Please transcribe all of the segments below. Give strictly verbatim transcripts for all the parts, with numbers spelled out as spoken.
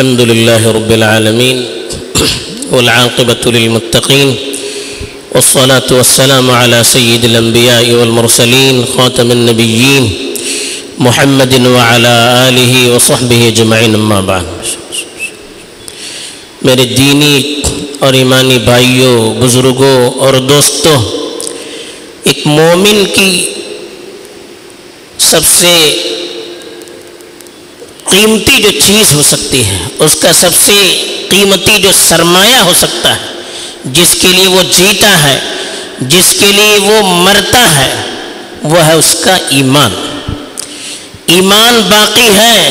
الحمد لله رب العالمين والعاقبة للمتقين والصلاة والسلام على سيد الأنبياء والمرسلين خاتم النبيين محمد وعلى آله وصحبه اجمعین اما بعد۔ میرے دینی اور ایمانی بھائیوں، بزرگوں اور دوستوں، ایک مومن کی سب سے قیمتی جو چیز ہو سکتی ہے، اس کا سب سے قیمتی جو سرمایہ ہو سکتا ہے، جس کے لیے وہ جیتا ہے، جس کے لیے وہ مرتا ہے، وہ ہے اس کا ایمان۔ ایمان باقی ہے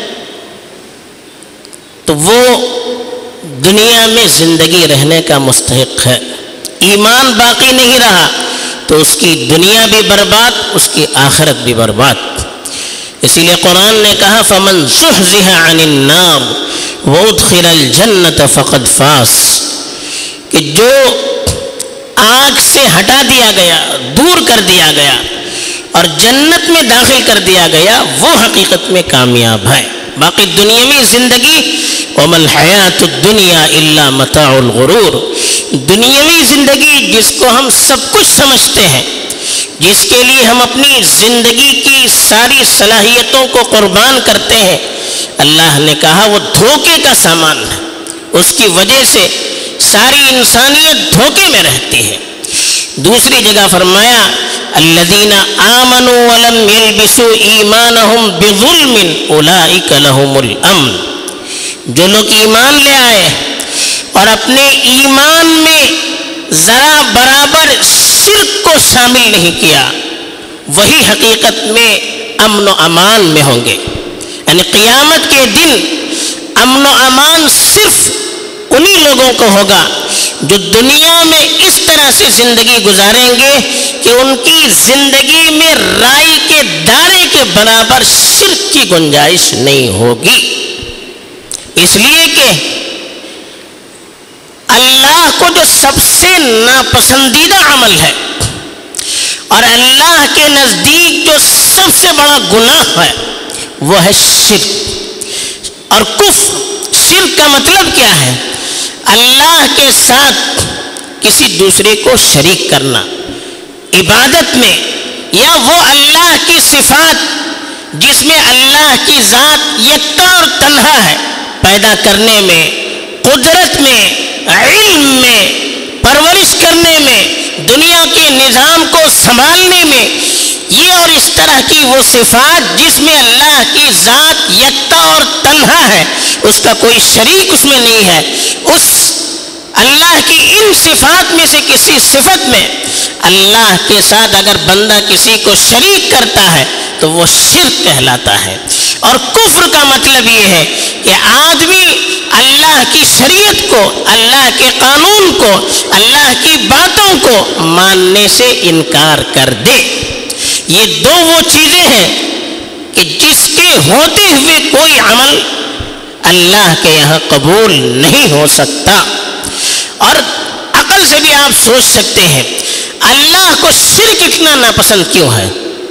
تو وہ دنیا میں زندگی رہنے کا مستحق ہے۔ ایمان باقی نہیں رہا تو اس کی دنیا بھی برباد، اس کی آخرت بھی برباد۔ اسی لیے قرآن نے کہا فَمَنْ زُحْزِحَ عَنِ النَّارِ وَأُدْخِلَ الْجَنَّةَ فَقَدْ فَازَ، کہ جو آگ سے ہٹا دیا گیا، دور کر دیا گیا اور جنت میں داخل کر دیا گیا، وہ حقیقت میں کامیاب ہے۔ باقی دنیاوی زندگی وَمَا الْحَيَاةُ الدُّنْيَا إِلَّا مَتَاعُ الْغُرُورِ، دنیاوی زندگی جس کو ہم سب کچھ سمجھتے ہیں، جس کے لیے ہم اپنی زندگی کی ساری صلاحیتوں کو قربان کرتے ہیں، اللہ نے کہا وہ دھوکے کا سامان ہے۔ اس کی وجہ سے ساری انسانیت دھوکے میں رہتی ہے۔ دوسری جگہ فرمایا الذین آمنوا ولم یلبسوا ایمانہم بظلم اولئک لہم الامن، جو لوگ ایمان لے آئے اور اپنے ایمان میں ذرا برابر شرک کو شامل نہیں کیا، وہی حقیقت میں امن و امان میں ہوں گے۔ یعنی قیامت کے دن امن و امان صرف انہی لوگوں کو ہوگا جو دنیا میں اس طرح سے زندگی گزاریں گے کہ ان کی زندگی میں رائی کے دانے کے برابر شرک کی گنجائش نہیں ہوگی۔ اس لیے کہ اللہ کو جو سب سے ناپسندیدہ عمل ہے اور اللہ کے نزدیک جو سب سے بڑا گناہ ہے وہ ہے شرک اور کفر۔ شرک کا مطلب کیا ہے؟ اللہ کے ساتھ کسی دوسرے کو شریک کرنا عبادت میں، یا وہ اللہ کی صفات جس میں اللہ کی ذات یکتا اور تنہا ہے، پیدا کرنے میں، قدرت میں، علم میں، پرورش کرنے میں، دنیا کے نظام کو سنبھالنے میں، یہ اور اس طرح کی وہ صفات جس میں اللہ کی ذات یکتا اور تنہا ہے، اس کا کوئی شریک اس میں نہیں ہے، اس اللہ کی ان صفات میں سے کسی صفت میں اللہ کے ساتھ اگر بندہ کسی کو شریک کرتا ہے تو وہ شرک کہلاتا ہے۔ اور کفر کا مطلب یہ ہے کہ آدمی اللہ کی شریعت کو، اللہ کے قانون کو، اللہ کی باتوں کو ماننے سے انکار کر دے۔ یہ دو وہ چیزیں ہیں کہ جس کے ہوتے ہوئے کوئی عمل اللہ کے یہاں قبول نہیں ہو سکتا۔ اور عقل سے بھی آپ سوچ سکتے ہیں اللہ کو شرک اتنا ناپسند کیوں ہے۔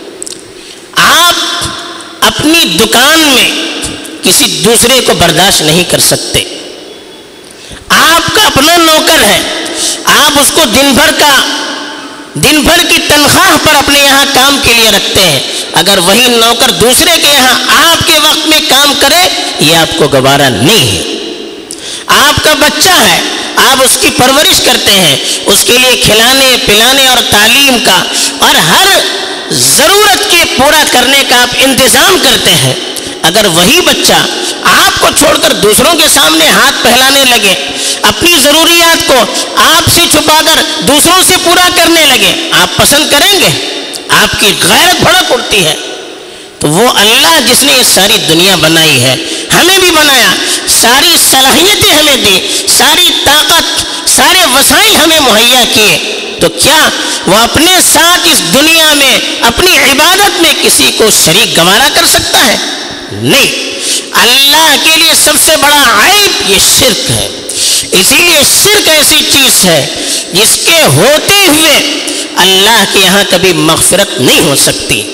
آپ اپنی دکان میں کسی دوسرے کو برداشت نہیں کر سکتے۔ آپ کا اپنا نوکر ہے، آپ اس کو دن بھر کا دن بھر کی تنخواہ پر اپنے یہاں کام کے لیے رکھتے ہیں، اگر وہی نوکر دوسرے کے یہاں آپ کے وقت میں کام کرے یہ آپ کو گوارا نہیں ہے۔ آپ کا بچہ ہے، آپ اس کی پرورش کرتے ہیں، اس کے لیے کھلانے پلانے اور تعلیم کا اور ہر ضرورت کے پورا کرنے کا آپ انتظام کرتے ہیں، اگر وہی بچہ آپ کو چھوڑ کر دوسروں کے سامنے ہاتھ پھیلانے لگے، اپنی ضروریات کو آپ سے چھپا کر دوسروں سے پورا کرنے لگے، آپ پسند کریں گے؟ آپ کی غیرت بھڑک اٹھتی ہے۔ تو وہ اللہ جس نے یہ ساری دنیا بنائی ہے، ہمیں بھی بنایا، ساری صلاحیتیں ہمیں دی، ساری طاقت، سارے وسائل ہمیں مہیا کیے، تو کیا وہ اپنے ساتھ اس دنیا میں اپنی عبادت میں کسی کو شریک گوارا کر سکتا ہے؟ نہیں۔ اللہ کے لیے سب سے بڑا عیب یہ شرک ہے۔ اسی لیے شرک ایسی چیز ہے جس کے ہوتے ہوئے اللہ کے یہاں کبھی مغفرت نہیں ہو سکتی۔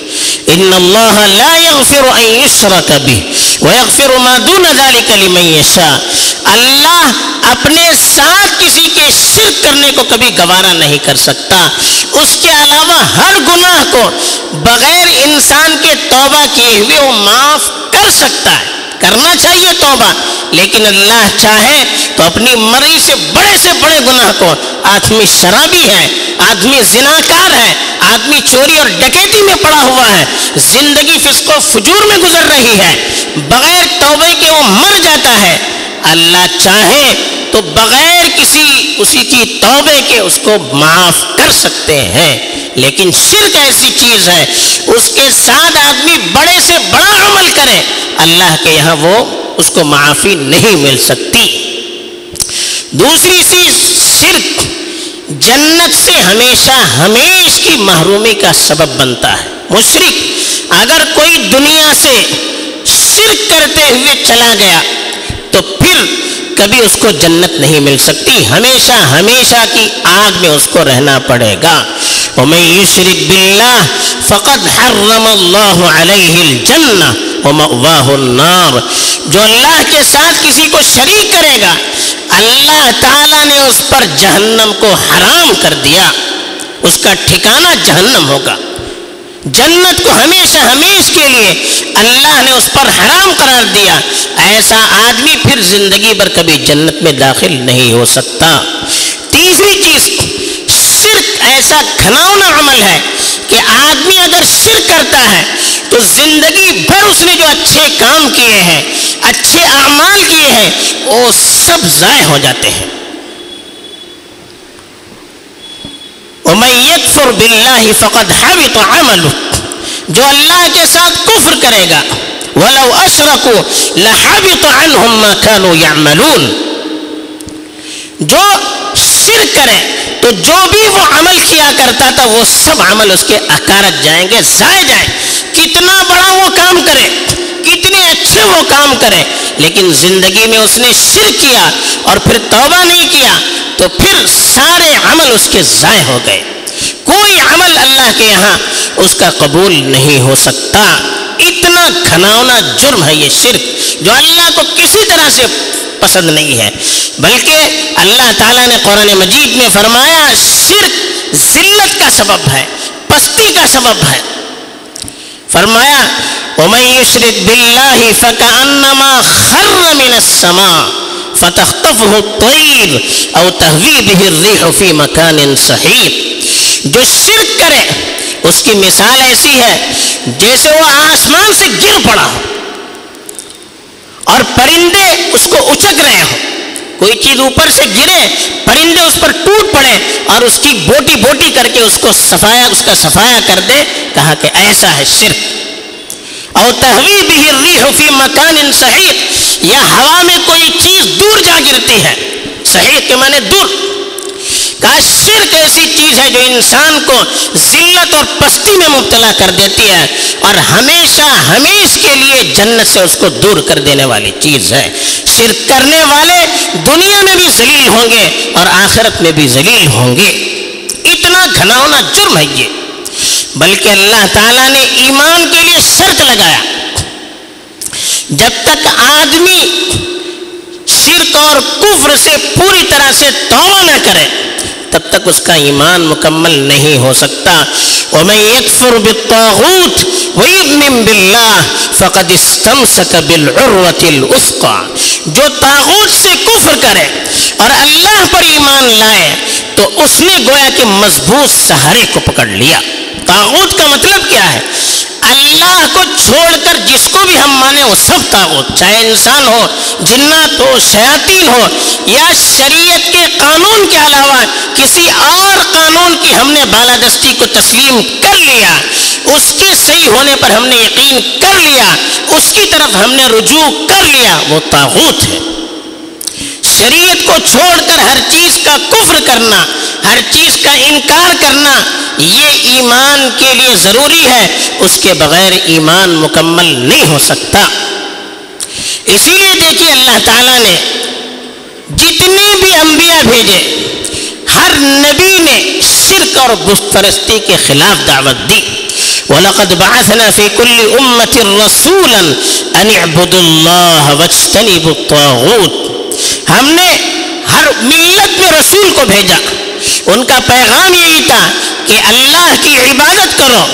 ان اللہ لا یغفر ان یشرک بہ ویغفر ما دون ذلک لمن یشاء، اللہ اپنے ساتھ کسی کے شرک کرنے کو کبھی گوارا نہیں کر سکتا، اس کے علاوہ ہر گناہ کو بغیر انسان کے توبہ کیے ہوئے وہ معاف کر سکتا ہے، کرنا چاہیے توبہ، لیکن اللہ چاہے تو اپنی مرضی سے بڑے سے بڑے گناہ کو، آدمی شرابی ہے، آدمی زناکار ہے، آدمی چوری اور ڈکیتی میں پڑا ہوا ہے، زندگی فسق و فجور میں گزر رہی ہے، بغیر توبے کے وہ مر جاتا ہے، اللہ چاہے تو بغیر کسی اسی کی توبے کے اس کو معاف کر سکتے ہیں، لیکن شرک ایسی چیز ہے اس کے ساتھ آدمی بڑے سے بڑا عمل کرے، اللہ کے یہاں وہ اس کو معافی نہیں مل سکتی۔ دوسری چیز، شرک جنت سے ہمیشہ ہمیش کی محرومی کا سبب بنتا ہے۔ مشرک اگر کوئی دنیا سے شرک کرتے ہوئے چلا گیا تو پھر کبھی اس کو جنت نہیں مل سکتی، ہمیشہ ہمیشہ کی آگ میں اس کو رہنا پڑے گا۔ وَمَن يُشْرِكْ بِاللَّهِ فَقَدْ حَرَّمَ اللَّهُ عَلَيْهِ الْجَنَّةَ وَمَأْوَاهُ النَّارُ، جو اللہ کے ساتھ کسی کو شریک کرے گا اللہ تعالیٰ نے اس پر جہنم کو حرام کر دیا، اس کا ٹھکانہ جہنم ہوگا۔ جنت کو ہمیشہ ہمیش کے لیے اللہ نے اس پر حرام قرار دیا، ایسا آدمی پھر زندگی بھر کبھی جنت میں داخل نہیں ہو سکتا۔ تیسری چیز، شرک ایسا گھناؤنا عمل ہے کہ آدمی اگر شرک کرتا ہے تو زندگی بھر اس نے جو اچھے کام کیے ہیں، اچھے اعمال کیے ہیں، وہ سب ضائع ہو جاتے ہیں۔ وَمَن يَكْفُرْ بِاللَّهِ فَقَدْ حَبِطَ عَمَلُهُ، جو اللہ کے ساتھ کفر کرے گا وَلَوْ أَشْرَكُوا لَحَبِطَ عَنْهُمْ مَا كَانُوا يَعْمَلُونَ، جو شرک کرے تو جو بھی وہ عمل کیا کرتا تھا وہ سب عمل اس کے اکارت جائیں گے، ضائع جائیں، کتنا بڑا وہ کام کرے، کتنے اچھے وہ کام کرے، لیکن زندگی میں اس نے شرک کیا اور پھر توبہ نہیں کیا تو پھر سارے عمل اس کے ضائع ہو گئے، کوئی عمل اللہ کے یہاں اس کا قبول نہیں ہو سکتا۔ اتنا گھناؤنا جرم ہے یہ شرک، جو اللہ کو کسی طرح سے پسند نہیں ہے، بلکہ اللہ تعالیٰ نے قرآن مجید میں فرمایا شرک ذلت کا سبب ہے، پستی کا سبب ہے۔ فرمایا وَمَن يُشْرِكْ بِاللَّهِ فَكَأَنَّمَا خَرَّ مِنَ السَّمَاءِ فَتَخْطَفُهُ الطَّيْرُ أَوْ تَهْوِي بِهِ الرِّيحُ فِي مَكَانٍ سَحِيقٍ، جو شرک کرے اس کی مثال ایسی ہے جیسے وہ آسمان سے گر پڑا ہو اور پرندے اس کو اچک رہے ہوں، کوئی چیز اوپر سے گرے، پرندے اس پر ٹوٹ پڑے اور اس کی بوٹی بوٹی کر کے اس کو صفایا اس کا صفایا کر دے، کہا کہ ایسا ہے شرک۔ او تہوی بہ الریح فی مکان سحیق، یا ہوا میں کوئی چیز دور جا گرتی ہے، سحیق کے معنی دور، کہا شرک ایسی چیز ہے جو انسان کو ذلت اور پستی میں مبتلا کر دیتی ہے اور ہمیشہ ہمیش کے لیے جنت سے اس کو دور کر دینے والی چیز ہے۔ شرک کرنے والے دنیا میں بھی ذلیل ہوں گے اور آخرت میں بھی ذلیل ہوں گے، اتنا گھناؤنا جرم ہے یہ۔ بلکہ اللہ تعالیٰ نے ایمان کے لیے شرط لگایا، جب تک آدمی شرک اور کفر سے پوری طرح سے توبہ نہ کرے تب تک اس کا ایمان مکمل نہیں ہو سکتا۔ وَمَن يَكْفُرْ بِالطَّاغُوتِ وَيُؤْمِن بِاللَّهِ فَقَدِ اسْتَمْسَكَ بِالْعُرْوَةِ الْوُثْقَىٰ، جو طاغوت سے کفر کرے اور اللہ پر ایمان لائے تو اس نے گویا کہ مضبوط سہارے کو پکڑ لیا۔ طاغوت کا مطلب کیا ہے؟ اللہ کو چھوڑ کر جس کو بھی ہم مانیں وہ سب طاغوت، چاہے انسان ہو، جنات ہو، شیاطین ہو، یا شریعت کے قانون کے علاوہ کسی اور قانون کی ہم نے بالادستی کو تسلیم کر لیا، اس کے صحیح ہونے پر ہم نے یقین کر لیا، اس کی طرف ہم نے رجوع کر لیا، وہ طاغوت ہے۔ شریعت کو چھوڑ کر ہر چیز کا کفر کرنا، ہر چیز کا انکار کرنا، یہ ایمان کے لیے ضروری ہے، اس کے بغیر ایمان مکمل نہیں ہو سکتا۔ اسی لیے دیکھیے اللہ تعالیٰ نے جتنے بھی انبیاء بھیجے ہر نبی نے شرک اور بت پرستی کے خلاف دعوت دی۔ وَلَقَدْ بَعَثْنَا فِي كُلِّ أُمَّةٍ رَسُولًا أَنِ اعْبُدُوا اللَّهَ وَاجْتَنِبُوا الطَّاغُوتَ، ہم نے ہر ملت میں رسول کو بھیجا، ان کا پیغام یہی تھا کہ اللہ کی عبادت کرو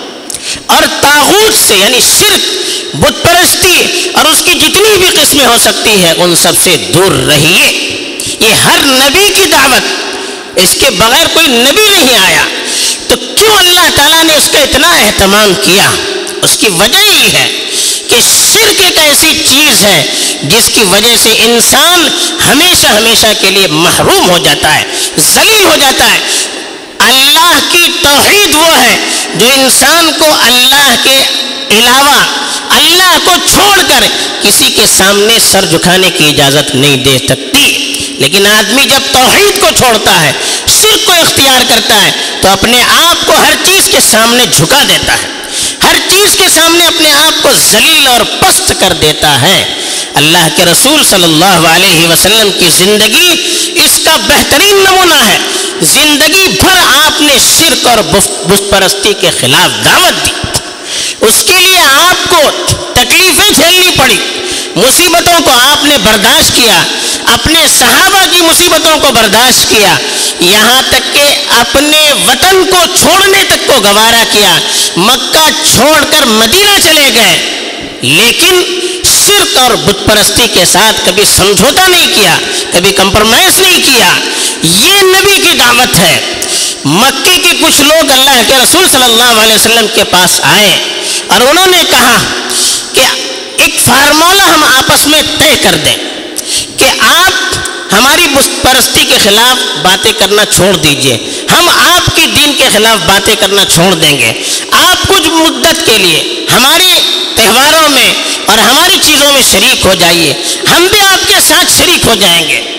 اور طاغوت سے یعنی شرک، بت پرستی اور اس کی جتنی بھی قسمیں ہو سکتی ہے ان سب سے دور رہیے۔ یہ ہر نبی کی دعوت، اس کے بغیر کوئی نبی نہیں آیا۔ تو کیوں اللہ تعالیٰ نے اس کا اتنا اہتمام کیا؟ اس کی وجہ یہ ہے کہ شرک ایک ایسی چیز ہے جس کی وجہ سے انسان ہمیشہ ہمیشہ کے لیے محروم ہو جاتا ہے، ذلیل ہو جاتا ہے۔ اللہ کی توحید وہ ہے جو انسان کو اللہ کے علاوہ، اللہ کو چھوڑ کر کسی کے سامنے سر جھکانے کی اجازت نہیں دے سکتی۔ لیکن آدمی جب توحید کو چھوڑتا ہے، شرک کو اختیار کرتا ہے، تو اپنے آپ کو ہر چیز کے سامنے جھکا دیتا ہے، ہر چیز کے سامنے اپنے آپ کو ذلیل اور پست کر دیتا ہے۔ اللہ کے رسول صلی اللہ علیہ وسلم کی زندگی اس کا بہترین نمونہ ہے۔ زندگی بھر آپ نے شرک اور بت پرستی کے خلاف دعوت دی، اس کے لیے آپ کو تکلیفیں جھیلنی پڑی، مصیبتوں کو آپ نے برداشت کیا، اپنے صحابہ کی مصیبتوں کو برداشت کیا، یہاں تک کہ اپنے وطن کو چھوڑنے تک کو گوارا کیا، مکہ چھوڑ کر مدینہ چلے گئے، لیکن شرک اور بت پرستی کے ساتھ کبھی سمجھوتا نہیں کیا، کبھی کمپرومائز نہیں کیا۔ یہ نبی کی دعوت ہے۔ مکے کے کچھ لوگ اللہ کے رسول صلی اللہ علیہ وسلم کے پاس آئے اور انہوں نے کہا کہ ایک فارمولہ ہم آپس میں طے کر دیں کہ آپ ہماری بت پرستی کے خلاف باتیں کرنا چھوڑ دیجئے، ہم آپ کی دین کے خلاف باتیں کرنا چھوڑ دیں گے، آپ کچھ مدت کے لیے ہمارے تہواروں میں اور ہماری چیزوں میں شریک ہو جائیے، ہم بھی آپ کے ساتھ شریک ہو جائیں گے۔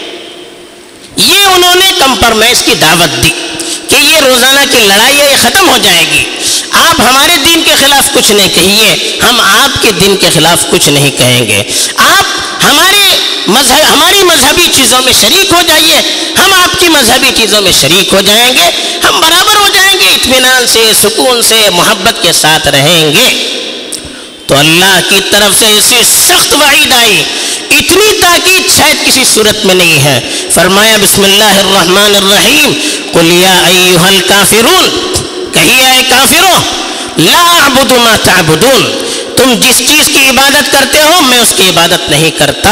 یہ انہوں نے کمپرومائز کی دعوت دی کہ یہ روزانہ کی لڑائی ہے، یہ ختم ہو جائے گی، آپ ہمارے دین کے خلاف کچھ نہیں کہیے، ہم آپ کے دین کے خلاف کچھ نہیں کہیں گے، آپ ہمارے مذہب ہماری مذہبی چیزوں میں شریک ہو جائیے، ہم آپ کی مذہبی چیزوں میں شریک ہو جائیں گے، ہم برابر ہو جائیں گے، اطمینان سے، سکون سے، محبت کے ساتھ رہیں گے۔ تو اللہ کی طرف سے ایسی سخت وعید آئی، اتنی تاکید شاید کسی صورت میں نہیں ہے۔ فرمایا بسم اللہ الرحمن الرحیم، قل یا ایھا الکافرون، کہیے اے کافروں، لا اعبد ما تعبدون، تم جس چیز کی عبادت کرتے ہو میں اس کی عبادت نہیں کرتا،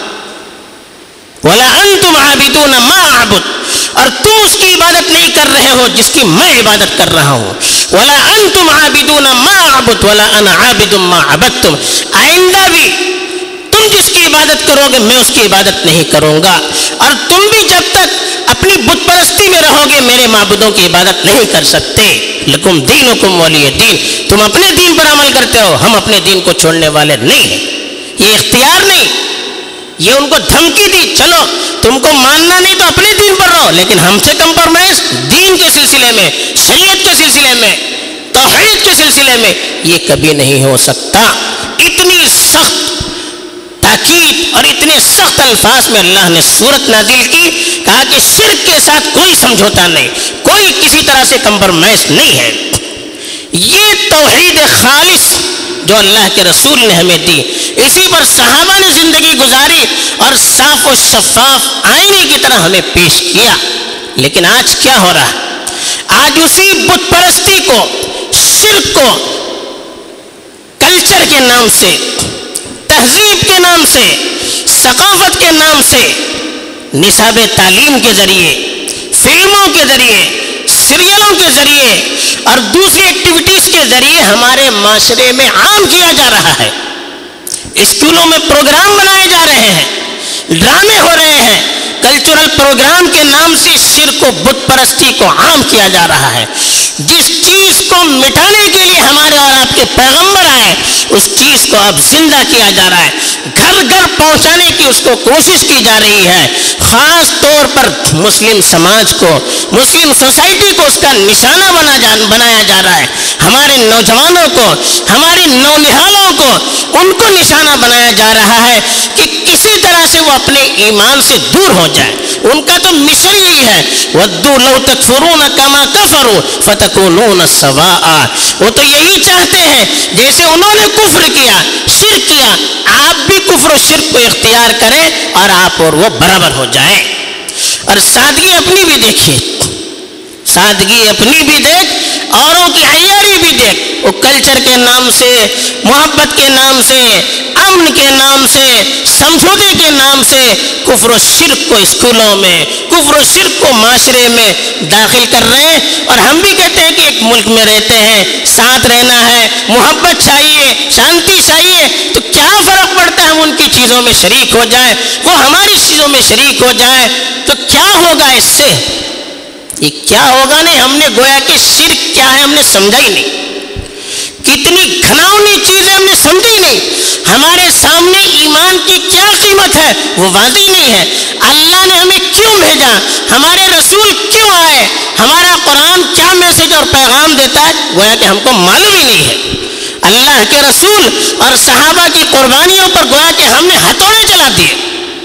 ولا انتم عابدون ما اعبد، اور تم اس کی عبادت نہیں کر رہے ہو جس کی میں عبادت کر رہا ہوں، ولا انتم عابدون ما اعبد ولا انا عابد ما عبدتم، آئندہ بھی تم جس کی عبادت کرو گے میں اس کی عبادت نہیں کروں گا، اور تم بھی جب تک اپنی بت پرستی میں رہو گے میرے معبودوں کی عبادت نہیں کر سکتے۔ لکم دینکم ولی دین، تم اپنے دین پر عمل کرتے ہو، ہم اپنے دین کو چھوڑنے والے نہیں ہیں۔ یہ اختیار نہیں، یہ ان کو دھمکی دی، چلو تم کو ماننا نہیں تو اپنے دین پر رہو، لیکن ہم سے کمپرومائز دین کے سلسلے میں، شریعت کے سلسلے میں، توحید کے سلسلے میں یہ کبھی نہیں ہو سکتا۔ اتنی سخت تاکید اور اتنے سخت الفاظ میں اللہ نے سورت نازل کی، کہا کہ شرک کے ساتھ کوئی سمجھوتا نہیں، کوئی کسی طرح سے کمپرومائز نہیں ہے۔ یہ توحید خالص جو اللہ کے رسول نے ہمیں دی، اسی پر صحابہ نے زندگی گزاری اور صاف و شفاف آئینے کی طرح ہمیں پیش کیا۔ لیکن آج کیا ہو رہا ہے؟ آج اسی بت پرستی کو، شرک کو کلچر کے نام سے، تہذیب کے نام سے، ثقافت کے نام سے، نصاب تعلیم کے ذریعے، فلموں کے ذریعے، سیریلوں کے ذریعے اور دوسری ایکٹیویٹیز کے ذریعے ہمارے معاشرے میں عام کیا جا رہا ہے۔ اسکولوں میں پروگرام بنائے جا رہے ہیں، ڈرامے ہو رہے ہیں، کلچرل پروگرام کے نام سے شرک و بت پرستی کو عام کیا جا رہا ہے۔ جس چیز کو مٹانے کے لیے ہمارے اور آپ کے پیغمبر آئے، اس چیز کو اب زندہ کیا جا رہا ہے، گھر گھر پہنچانے کی اس کو کوشش کی جا رہی ہے۔ خاص طور پر مسلم سماج کو، مسلم سوسائٹی کو اس کا نشانہ بنا جان بنایا جا رہا ہے۔ ہمارے نوجوانوں کو، ہماری نونہالوں کو، ان کو نشانہ بنایا جا رہا ہے کہ کسی طرح سے وہ اپنے ایمان سے دور ہو جائے۔ ان کا تو مشن یہی ہے وَدُّوا لَوْ تَكْفُرُونَ كَمَا كَفَرُوا فَتَكُونُونَ سَوَاءً، وہ تو یہی چاہتے ہیں جیسے انہوں نے کفر کیا، شرک کیا، آپ بھی کفر و شرک کو اختیار کریں اور آپ اور وہ برابر ہو جائیں۔ اور سادگی اپنی بھی دیکھیے، سادگی اپنی بھی دیکھ، اوروں کی عیاری بھی دیکھ۔ وہ کلچر کے نام سے، محبت کے نام سے، امن کے نام سے، سمجھوتے کے نام سے کفر و شرک کو اسکولوں میں، کفر و شرک کو معاشرے میں داخل کر رہے ہیں۔ اور ہم بھی کہتے ہیں کہ ایک ملک میں رہتے ہیں، ساتھ رہنا ہے، محبت چاہیے، شانتی چاہیے، تو کیا فرق پڑتا ہے ہم ان کی چیزوں میں شریک ہو جائیں، وہ ہماری چیزوں میں شریک ہو جائیں، تو کیا ہوگا اس سے؟ یہ کیا ہوگا نہیں، ہم نے گویا کہ شرک کیا ہے ہم نے سمجھا ہی نہیں، کتنی گھناؤنی چیز ہے ہم نے سمجھی نہیں، ہمارے سامنے ایمان کی کیا قیمت ہے وہ واضح نہیں ہے۔ اللہ نے ہمیں کیوں بھیجا، ہمارے رسول کیوں آئے، ہمارا قرآن کیا میسج اور پیغام دیتا ہے، گویا کہ ہم کو معلوم ہی نہیں ہے۔ اللہ کے رسول اور صحابہ کی قربانیوں پر گویا کہ ہم نے ہتھوڑے چلا دیے،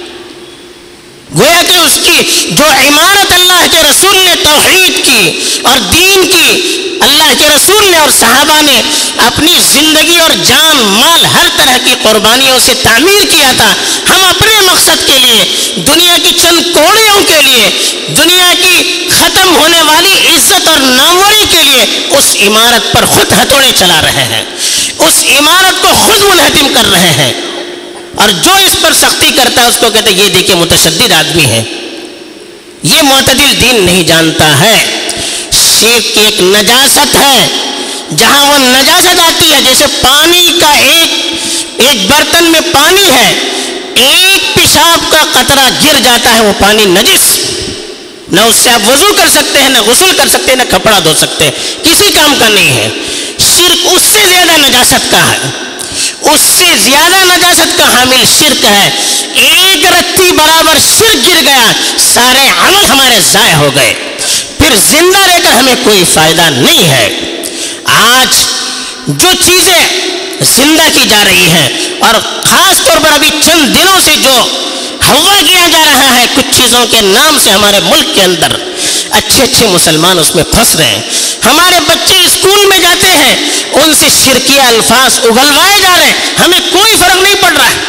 گویا کہ اس کی جو عمارت اللہ کے رسول نے توحید کی اور دین کی، اللہ کے رسول نے اور صحابہ نے اپنی زندگی اور جان مال ہر طرح کی قربانیوں سے تعمیر کیا تھا، ہم اپنے مقصد کے لیے، دنیا کی چند کوڑیوں کے لیے، دنیا کی ختم ہونے والی عزت اور ناموری کے لیے اس عمارت پر خود ہتھوڑے چلا رہے ہیں، اس عمارت کو خود منہدم کر رہے ہیں۔ اور جو اس پر سختی کرتا ہے اس کو کہتے ہیں یہ دیکھیں متشدد آدمی ہے، یہ معتدل دین نہیں جانتا ہے۔ شرک کی ایک نجاست ہے، جہاں وہ نجاست آتی ہے، جیسے پانی کا ایک ایک برتن میں پانی ہے، ایک پیشاب کا قطرہ گر جاتا ہے وہ پانی نجس، نہ اس سے آپ وضو کر سکتے ہیں، نہ غسل کر سکتے ہیں، نہ کپڑا دھو سکتے ہیں، کسی کام کا نہیں ہے۔ شرک اس سے زیادہ نجاست کا ہے، اس سے زیادہ نجاست کا حامل شرک ہے۔ ایک رتی برابر شرک گر گیا، سارے عمل ہمارے ضائع ہو گئے، پھر زندہ رہ کر ہمیں کوئی فائدہ نہیں ہے۔ آج جو چیزیں زندہ کی جا رہی ہیں، اور خاص طور پر ابھی چند دنوں سے جو ہوا کیا جا رہا ہے کچھ چیزوں کے نام سے ہمارے ملک کے اندر، اچھے اچھے مسلمان اس میں پھنس رہے ہیں۔ ہمارے بچے اسکول میں جاتے ہیں، ان سے شرکیہ الفاظ اگلوائے جا رہے ہیں، ہمیں کوئی فرق نہیں پڑ رہا ہے۔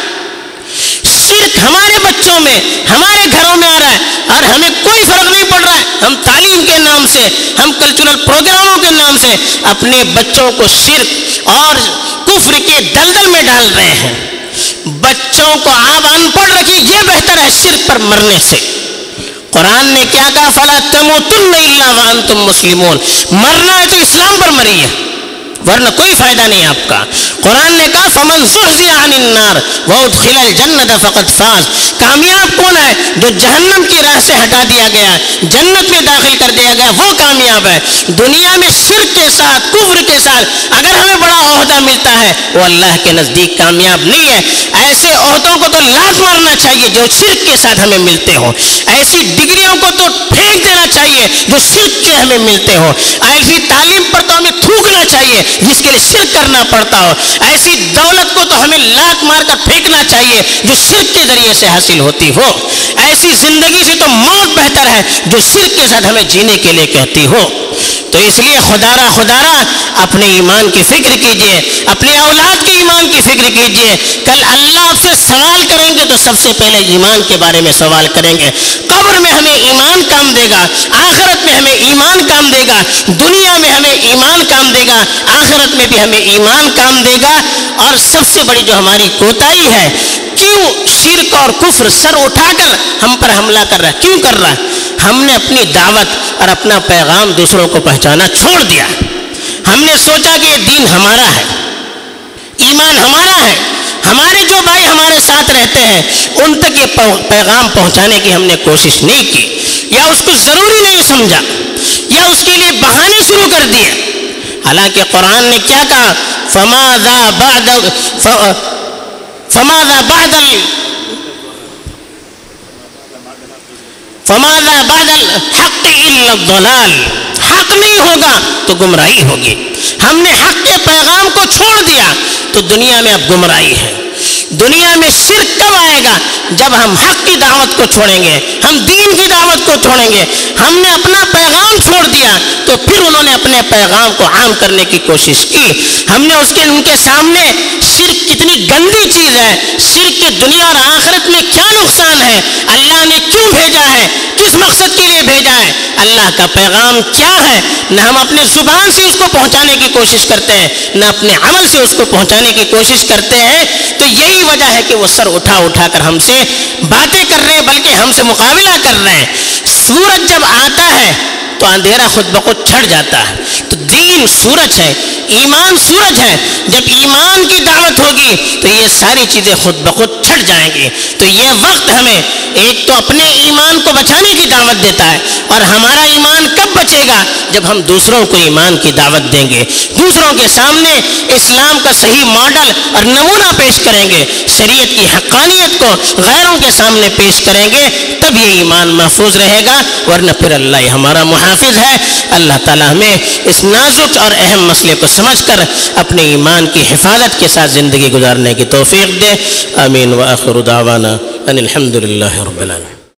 شرک ہمارے بچوں میں، ہمارے گھروں میں آ رہا ہے اور ہمیں کوئی فرق نہیں پڑ رہا ہے۔ ہم تعلیم کے نام سے، ہم کلچرل پروگراموں کے نام سے اپنے بچوں کو شرک اور کفر کے دلدل میں ڈال رہے ہیں۔ بچوں کو آپ ان پڑھ رکھیے، یہ بہتر ہے شرک پر مرنے سے۔ قرآن نے کیا کہا؟ فَلَا تَمُوتُنَّ إِلَّا وَأَنْتُمْ مُسْلِمُونَ، مرنا ہے تو اسلام پر مریے، ورنہ کوئی فائدہ نہیں آپ کا۔ قرآن نے کہا فَمَنْ زُحْزِحَ عَنِ النَّارِ وَأُدْخِلَ الْجَنَّةَ فَقَدْ فَازَ، کامیاب کون ہے؟ جو جہنم کی راہ سے ہٹا دیا گیا، جنت میں داخل کر دیا گیا، وہ کامیاب ہے۔ دنیا میں شرک کے ساتھ، کفر کے ساتھ اگر ہمیں بڑا عہدہ ملتا ہے، وہ اللہ کے نزدیک کامیاب نہیں ہے۔ ایسے عہدوں کو تو لات مارنا چاہیے جو شرک کے ساتھ ہمیں ملتے ہوں، ایسی ڈگریوں کو تو پھینک دینا چاہیے جو شرک کے ہمیں ملتے ہوں، ایسی تعلیم پر تو ہمیں تھوکنا چاہیے جس کے لیے شرک کرنا پڑتا ہو، ایسی دولت کو تو ہمیں لات مار کر پھینکنا چاہیے جو شرک کے ذریعے سے حاصل ہوتی ہو، ایسی زندگی سے تو موت بہتر ہے جو شرک کے ساتھ ہمیں جینے کے لیے کہتی ہو۔ تو اس لیے خدارا خدارا اپنے ایمان کی فکر کیجئے، اپنے اولاد کے ایمان کی فکر کیجئے۔ کل اللہ آپ سے سوال کریں گے تو سب سے پہلے ایمان کے بارے میں سوال کریں گے۔ قبر میں ہمیں ایمان کام دے گا، آخرت میں ہمیں ایمان کام دے گا، دنیا میں ہمیں ایمان کام دے گا، آخرت میں بھی ہمیں ایمان کام دے گا۔ اور سب سے بڑی جو ہماری کوتاہی ہے، کیوں شرک اور کفر سر اٹھا کر ہم پر حملہ کر رہا ہے؟ کیوں کر رہا ہے؟ ہم نے اپنی دعوت اور اپنا پیغام دوسروں کو پہنچانا چھوڑ دیا۔ ہم نے سوچا کہ یہ دین ہمارا ہے، ایمان ہمارا ہے، ہمارے جو بھائی ہمارے ساتھ رہتے ہیں ان تک یہ پیغام پہنچانے کی ہم نے کوشش نہیں کی، یا اس کو ضروری نہیں سمجھا، یا اس کے لیے بہانے شروع کر دیے۔ حالانکہ قرآن نے کیا کہا؟ فَمَاذَا بَعْدَ فَمَاذَا بَعْدَ فَمَاذَا بَعْدَ الْحَقِّ إِلَّا الضَّلَالِ، حق نہیں ہوگا تو گمراہی ہوگی۔ ہم نے حق کے پیغام کو چھوڑ دیا تو دنیا میں اب گمراہی ہے۔ دنیا میں شرک کب آئے گا؟ جب ہم حق کی دعوت کو چھوڑیں گے، ہم دین کی دعوت کو چھوڑیں گے۔ ہم نے اپنا پیغام چھوڑ دیا تو پھر انہوں نے اپنے پیغام کو عام کرنے کی کوشش کی۔ ہم نے اس کے ان کے سامنے شرک کتنی گندی چیز ہے، شرک کی دنیا اور آخرت میں کیا نقصان ہے، اللہ نے کیوں بھیجا ہے، کس مقصد کے لیے بھیجا ہے، اللہ کا پیغام کیا ہے، نہ ہم اپنے زبان سے اس کو پہنچانے کی کوشش کرتے ہیں، نہ اپنے عمل سے اس کو پہنچانے کی کوشش کرتے ہیں۔ تو یہی وجہ ہے کہ وہ سر اٹھا اٹھا کر ہم سے باتیں کر رہے ہیں، بلکہ ہم سے مقابلہ کر رہے ہیں۔ سورج جب آتا ہے تو اندھیرا خود بخود چھٹ جاتا ہے۔ تو دین سورج ہے، ایمان سورج ہے، جب ایمان کی دعوت ہوگی تو یہ ساری چیزیں خود بخود چھٹ جائیں گی۔ تو یہ وقت ہمیں ایک تو اپنے ایمان کو بچانے کی دعوت دیتا ہے، اور ہمارا ایمان کب بچے گا؟ جب ہم دوسروں کو ایمان کی دعوت دیں گے، دوسروں کے سامنے اسلام کا صحیح ماڈل اور نمونہ پیش کریں گے، شریعت کی حقانیت کو غیروں کے سامنے پیش کریں گے، تب یہ ایمان محفوظ رہے گا، ورنہ پھر اللہ ہمارا محافظ ہے۔ اللہ تعالیٰ ہمیں اس نازک اور اہم مسئلے کو سمجھ کر اپنے ایمان کی حفاظت کے ساتھ زندگی گزارنے کی توفیق دے۔ آمین۔ وآخر دعوانا ان الحمد للہ رب العالمین۔